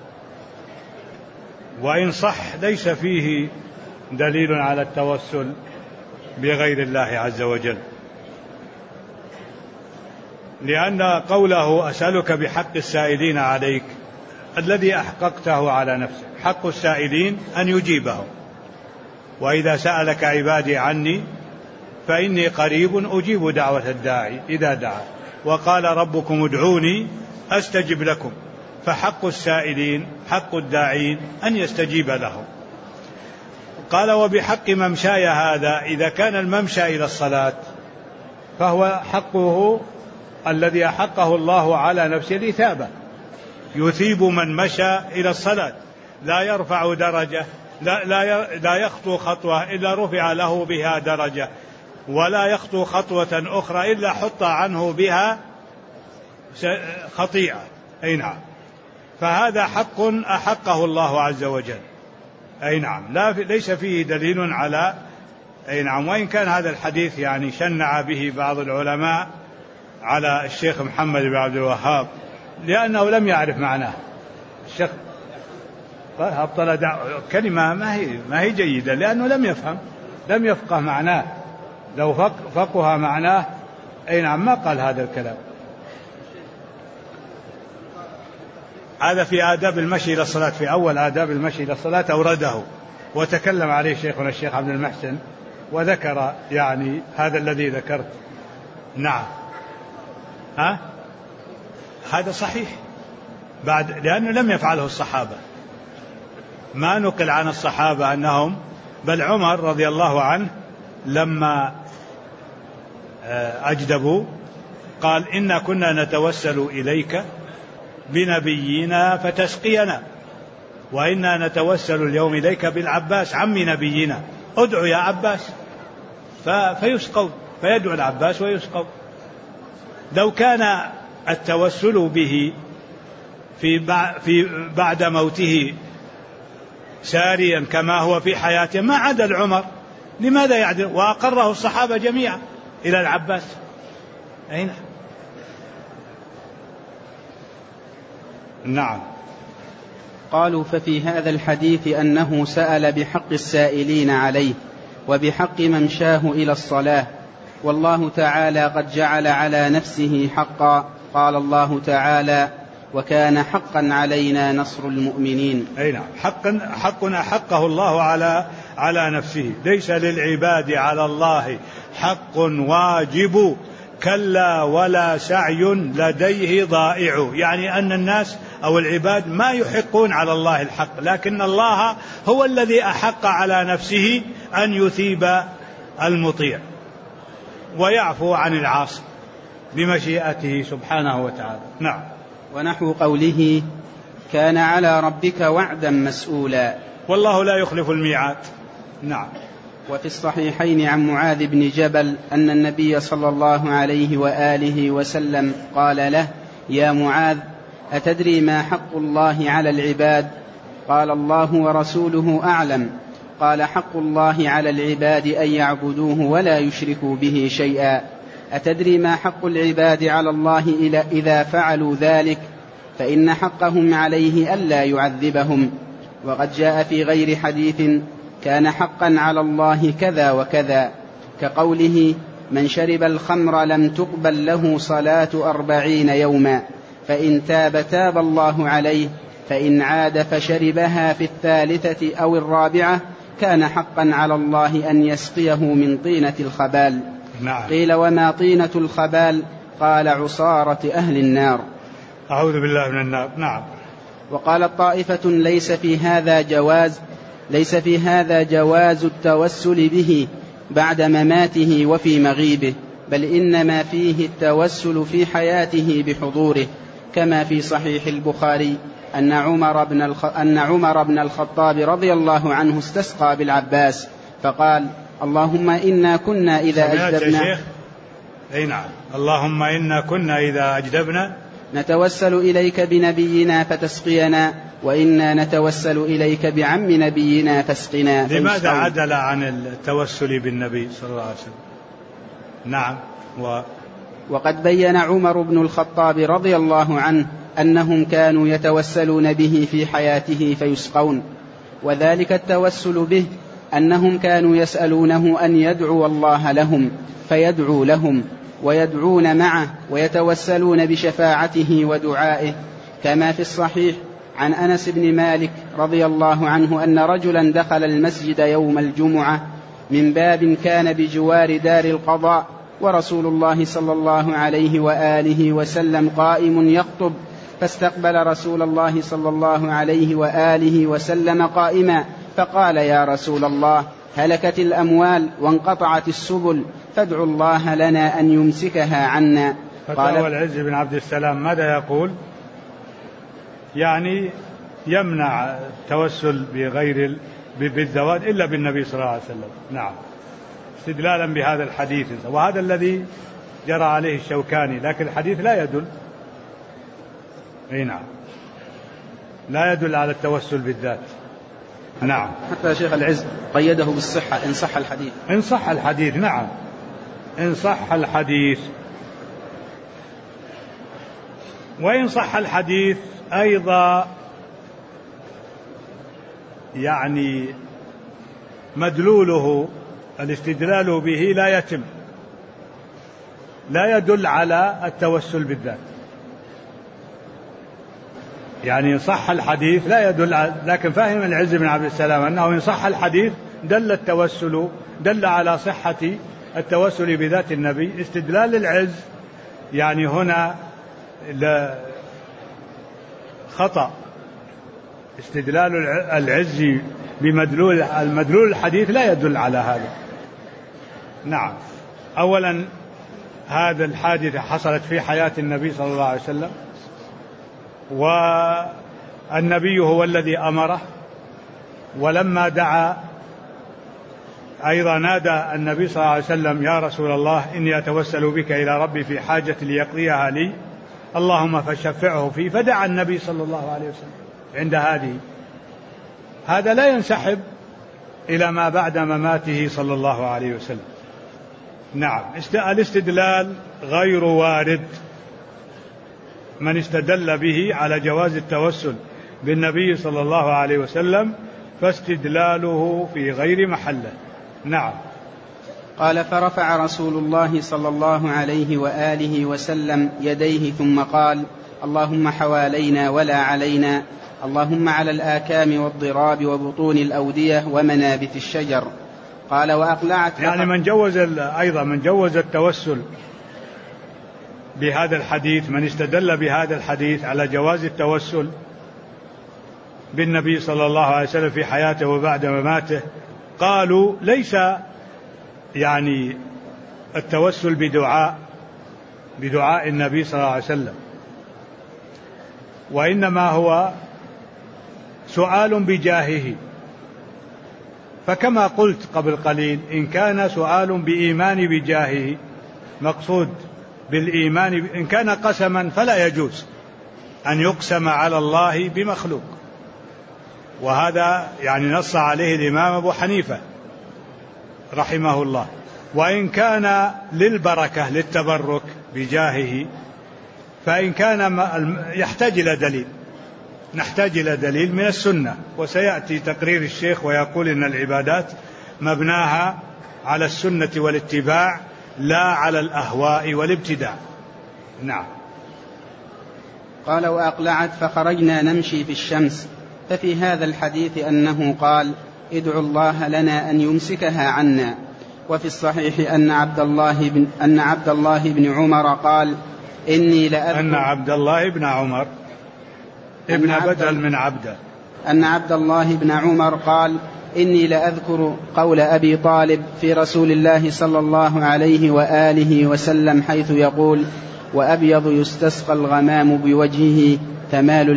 وإن صح ليس فيه دليل على التوسل بغير الله عز وجل، لأن قوله أسألك بحق السائلين عليك الذي أحققته على نفسك، حق السائلين أن يجيبه، وإذا سألك عبادي عني فإني قريب أجيب دعوة الداعي إذا دعا، وقال ربكم ادعوني أستجب لكم، فحق السائلين حق الداعين أن يستجيب لهم. قال: وبحق ممشاي هذا، إذا كان الممشى إلى الصلاة فهو حقه الذي أحقه الله على نفسه الإثابة، يثيب من مشى إلى الصلاة، لا يرفع درجة، لا يخطو خطوة إلا رفع له بها درجة، ولا يخطو خطوة أخرى إلا حط عنه بها خطيئة. أي نعم. فهذا حق أحقه الله عز وجل. أي نعم. ليس فيه دليل على. أي نعم. وإن كان هذا الحديث يعني شنع به بعض العلماء على الشيخ محمد بن عبد الوهاب لأنه لم يعرف معناه. الشيخ أبطل كلمة ما هي جيدة، لأنه لم يفقه معناه. لو فقه معناه أي نعم ما قال هذا الكلام. هذا في آداب المشي إلى الصلاة، في أول آداب المشي إلى الصلاة أورده وتكلم عليه شيخنا الشيخ عبد المحسن وذكر يعني هذا الذي ذكرت. نعم. هذا صحيح لأنه لم يفعله الصحابة، ما نقل عن الصحابة أنهم، بل عمر رضي الله عنه لما أجدبوا قال: إنا كنا نتوسل إليك بنبينا فتسقينا، وإنا نتوسل اليوم إليك بالعباس عم نبينا، ادعو يا عباس، فيسقوا، فيدعو العباس ويسقوا. لو كان التوسل به في بعد موته ساريا كما هو في حياته ما عدل عمر، لماذا يعدل؟ وأقره الصحابة جميعا إلى العباس. أين؟ نعم. قالوا ففي هذا الحديث أنه سأل بحق السائلين عليه وبحق ممشاه إلى الصلاة، والله تعالى قد جعل على نفسه حقا. قال الله تعالى: وكان حقا علينا نصر المؤمنين. أي نعم، حقنا حقه الله على نفسه، ليس للعباد على الله حق واجب كلا ولا سعي لديه ضائع. يعني أن الناس أو العباد ما يحقون على الله الحق، لكن الله هو الذي أحق على نفسه أن يثيب المطيع ويعفو عن العاصي بمشيئته سبحانه وتعالى. نعم. ونحو قوله: كان على ربك وعدا مسؤولا، والله لا يخلف الميعاد. نعم. وفي الصحيحين عن معاذ بن جبل أن النبي صلى الله عليه وآله وسلم قال له: يا معاذ، أتدري ما حق الله على العباد؟ قال: الله ورسوله أعلم. قال: حق الله على العباد أن يعبدوه ولا يشركوا به شيئا. أتدري ما حق العباد على الله إذا فعلوا ذلك؟ فإن حقهم عليه ألا يعذبهم. وقد جاء في غير حديث: كان حقا على الله كذا وكذا، كقوله: من شرب الخمر لم تقبل له صلاة 40 يوما، فإن تاب تاب الله عليه، فإن عاد فشربها في 3 أو 4 كان حقا على الله أن يسقيه من طينة الخبال. نعم. قيل: وما طينة الخبال؟ قال: عصارة أهل النار. أعوذ بالله من النار. نعم. وقال طائفة: ليس في هذا جواز التوسل به بعد مماته وفي مغيبه، بل إنما فيه التوسل في حياته بحضوره، كما في صحيح البخاري أن عمر بن الخطاب رضي الله عنه استسقى بالعباس فقال: اللهم إنا كنا إذا أجدبنا. أي نعم. اللهم إنا كنا إذا أجدبنا نتوسل إليك بنبينا فتسقينا، وإنا نتوسل إليك بعم نبينا فاسقنا. لماذا عدل عن التوسل بالنبي صلى الله عليه وسلم؟ نعم. وقد بين عمر بن الخطاب رضي الله عنه أنهم كانوا يتوسلون به في حياته فيسقون، وذلك التوسل به أنهم كانوا يسألونه أن يدعو الله لهم فيدعو لهم، ويدعون معه ويتوسلون بشفاعته ودعائه، كما في الصحيح عن أنس بن مالك رضي الله عنه أن رجلا دخل المسجد يوم الجمعة من باب كان بجوار دار القضاء، ورسول الله صلى الله عليه وآله وسلم قائم يخطب، فاستقبل رسول الله صلى الله عليه وآله وسلم قائما، فقال: يا رسول الله، هلكت الأموال وانقطعت السبل، فادعوا الله لنا أن يمسكها عنا. فتاوى العز بن عبد السلام ماذا يقول؟ يعني يمنع التوسل بالذوات إلا بالنبي صلى الله عليه وسلم. نعم. استدلالا بهذا الحديث، وهذا الذي جرى عليه الشوكاني، لكن الحديث لا يدل. أي نعم، لا يدل على التوسل بالذات. نعم. حتى شيخ العز قيده بالصحة إن صح الحديث. إن صح الحديث. نعم، إن صح الحديث. وإن صح الحديث أيضا يعني مدلوله الاستدلال به لا يتم، لا يدل على التوسل بالذات. يعني إن صح الحديث لا يدل لكن فهم العز بن عبد السلام أنه إن صح الحديث دل على صحة التوسل بذات النبي. استدلال العز يعني هنا خطأ. استدلال العز بمدلول الحديث لا يدل على هذا. نعم. أولا هذا الحادثة حصلت في حياة النبي صلى الله عليه وسلم، النبي هو الذي أمره، ولما دعا أيضا نادى النبي صلى الله عليه وسلم: يا رسول الله إني أتوسل بك إلى ربي في حاجة ليقضيها لي، اللهم فشفعه فيه. فدعا النبي صلى الله عليه وسلم عند هذا لا ينسحب إلى ما بعد مماته صلى الله عليه وسلم. نعم، الاستدلال غير وارد. من استدل به على جواز التوسل بالنبي صلى الله عليه وسلم فاستدلاله في غير محله. نعم. قال: فرفع رسول الله صلى الله عليه وآله وسلم يديه ثم قال: اللهم حوالينا ولا علينا، اللهم على الآكام والضراب وبطون الأودية ومنابت الشجر. قال: وأقلعت يعني من جوز التوسل بهذا الحديث، من استدل بهذا الحديث على جواز التوسل بالنبي صلى الله عليه وسلم في حياته وبعد مماته، قالوا ليس يعني التوسل بدعاء النبي صلى الله عليه وسلم، وإنما هو سؤال بجاهه. فكما قلت قبل قليل، إن كان سؤال بإيمان بجاهه مقصود بالإيمان، إن كان قسما فلا يجوز أن يقسم على الله بمخلوق، وهذا يعني نص عليه الإمام أبو حنيفة رحمه الله. وإن كان للبركة للتبرك بجاهه، فإن كان يحتاج إلى دليل، نحتاج إلى دليل من السنة، وسيأتي تقرير الشيخ ويقول إن العبادات مبناها على السنة والاتباع لا على الأهواء والابتداع. نعم. قال: وأقلعت فخرجنا نمشي في الشمس. ففي هذا الحديث أنه قال: ادعوا الله لنا أن يمسكها عنا. وفي الصحيح أن عبد الله بن عمر قال: إني لأذكر أن عبد الله بن عمر ابن بدل من عبده، أن عبد الله بن عمر قال: إني لأذكر قول أبي طالب في رسول الله صلى الله عليه وآله وسلم حيث يقول: وأبيض يستسقى الغمام بوجهه ثمال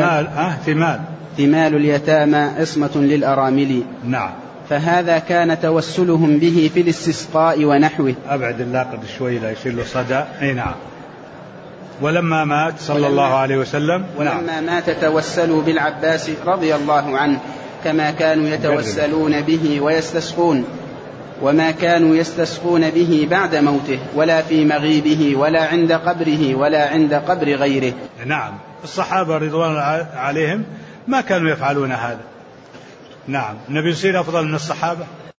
اليتامى عصمة للأرامل. نعم. فهذا كان توسلهم به في الاستسقاء ونحوه. أبعد اللاقد شوي لا يصير له صدى. أي نعم. ولما مات صلى الله عليه وسلم ولما مات توسلوا بالعباس رضي الله عنه كما كانوا يتوسلون به ويستسقون، وما كانوا يستسقون به بعد موته ولا في مغيبه ولا عند قبره ولا عند قبر غيره. نعم. الصحابة رضوان الله عليهم ما كانوا يفعلون هذا. نعم. النبي يصير أفضل من الصحابة؟